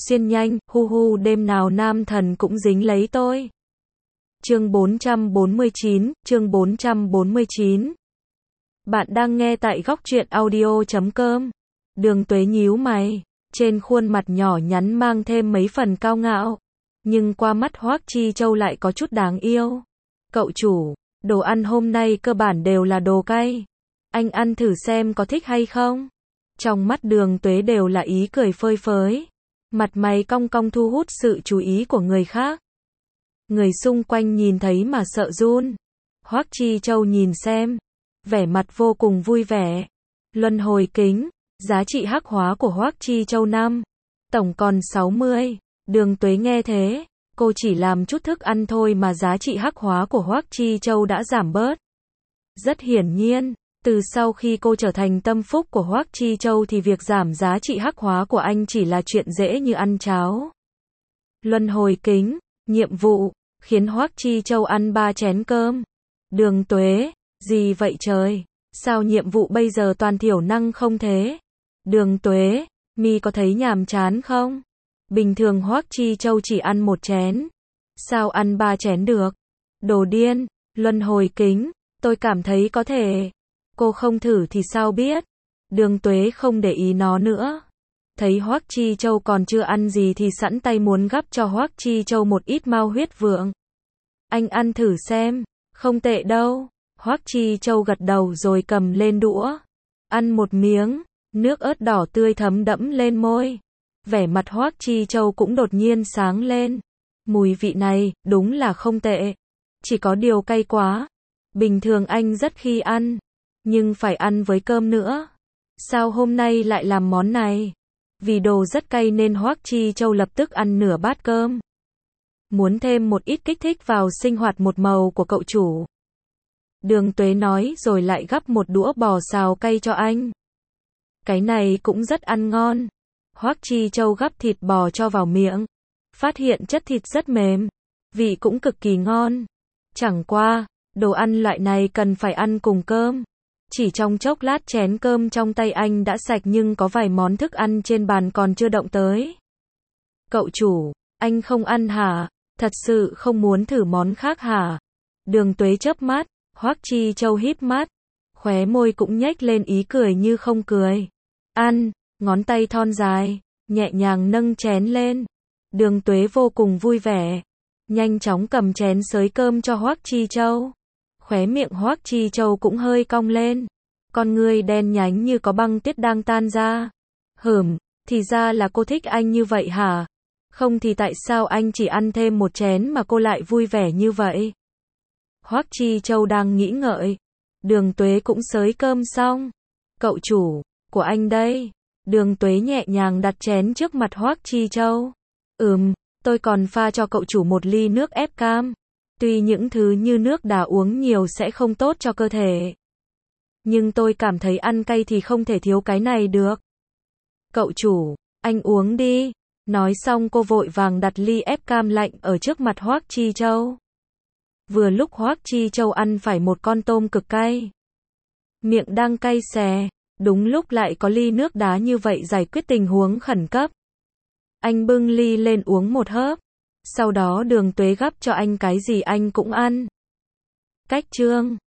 xuyên nhanh, hu hu đêm nào nam thần cũng dính lấy tôi. Chương 449. Bạn đang nghe tại góc truyện audio.com. Đường Tuế nhíu mày, trên khuôn mặt nhỏ nhắn mang thêm mấy phần cao ngạo, nhưng qua mắt Hoắc Chi Châu lại có chút đáng yêu. Cậu chủ, đồ ăn hôm nay cơ bản đều là đồ cay. Anh ăn thử xem có thích hay không? Trong mắt Đường Tuế đều là ý cười phơi phới. Mặt mày cong cong thu hút sự chú ý của người khác. Người xung quanh nhìn thấy mà sợ run. Hoắc Chi Châu nhìn xem, vẻ mặt vô cùng vui vẻ. Luân hồi kính, giá trị hắc hóa của Hoắc Chi Châu năm, tổng còn 60. Đường Tuế nghe thế, cô chỉ làm chút thức ăn thôi mà giá trị hắc hóa của Hoắc Chi Châu đã giảm bớt. Rất hiển nhiên, từ sau khi cô trở thành tâm phúc của Hoắc Chi Châu thì việc giảm giá trị hắc hóa của anh chỉ là chuyện dễ như ăn cháo. Luân hồi kính, nhiệm vụ, khiến Hoắc Chi Châu ăn 3 chén cơm. Đường Tuế, gì vậy trời? Sao nhiệm vụ bây giờ toàn thiểu năng không thế? Đường Tuế, mi có thấy nhàm chán không? Bình thường Hoắc Chi Châu chỉ ăn 1 chén. Sao ăn 3 chén được? Đồ điên, luân hồi kính, tôi cảm thấy có thể. Cô không thử thì sao biết? Đường Tuế không để ý nó nữa. Thấy Hoắc Chi Châu còn chưa ăn gì thì sẵn tay muốn gắp cho Hoắc Chi Châu một ít mao huyết vượng. Anh ăn thử xem, không tệ đâu. Hoắc Chi Châu gật đầu rồi cầm lên đũa. Ăn một miếng, nước ớt đỏ tươi thấm đẫm lên môi. Vẻ mặt Hoắc Chi Châu cũng đột nhiên sáng lên. Mùi vị này, đúng là không tệ. Chỉ có điều cay quá. Bình thường anh rất khi ăn, nhưng phải ăn với cơm nữa. Sao hôm nay lại làm món này? Vì đồ rất cay nên Hoắc Chi Châu lập tức ăn nửa bát cơm. Muốn thêm một ít kích thích vào sinh hoạt một màu của cậu chủ. Đường Tuế nói rồi lại gắp một đũa bò xào cay cho anh. Cái này cũng rất ăn ngon. Hoắc Chi Châu gắp thịt bò cho vào miệng. Phát hiện chất thịt rất mềm. Vị cũng cực kỳ ngon. Chẳng qua, đồ ăn loại này cần phải ăn cùng cơm. Chỉ trong chốc lát chén cơm trong tay anh đã sạch nhưng có vài món thức ăn trên bàn còn chưa động tới. Cậu chủ, anh không ăn hả? Thật sự không muốn thử món khác hả? Đường Tuế chớp mắt, Hoắc Chi Châu híp mắt, khóe môi cũng nhếch lên ý cười như không cười. Ăn, ngón tay thon dài, nhẹ nhàng nâng chén lên. Đường Tuế vô cùng vui vẻ, nhanh chóng cầm chén xới cơm cho Hoắc Chi Châu. Khóe miệng Hoắc Chi Châu cũng hơi cong lên. Con ngươi đen nhánh như có băng tuyết đang tan ra. Thì ra là cô thích anh như vậy hả? Không thì tại sao anh chỉ ăn thêm 1 chén mà cô lại vui vẻ như vậy? Hoắc Chi Châu đang nghĩ ngợi. Đường Tuế cũng xới cơm xong. Cậu chủ, của anh đây. Đường Tuế nhẹ nhàng đặt chén trước mặt Hoắc Chi Châu. Tôi còn pha cho cậu chủ 1 ly nước ép cam. Tuy những thứ như nước đá uống nhiều sẽ không tốt cho cơ thể, nhưng tôi cảm thấy ăn cay thì không thể thiếu cái này được. Cậu chủ, anh uống đi. Nói xong cô vội vàng đặt ly ép cam lạnh ở trước mặt Hoắc Chi Châu. Vừa lúc Hoắc Chi Châu ăn phải một con tôm cực cay. Miệng đang cay xè, đúng lúc lại có ly nước đá như vậy giải quyết tình huống khẩn cấp. Anh bưng ly lên uống một hớp. Sau đó Đường Tuế gắp cho anh cái gì anh cũng ăn. Cách chương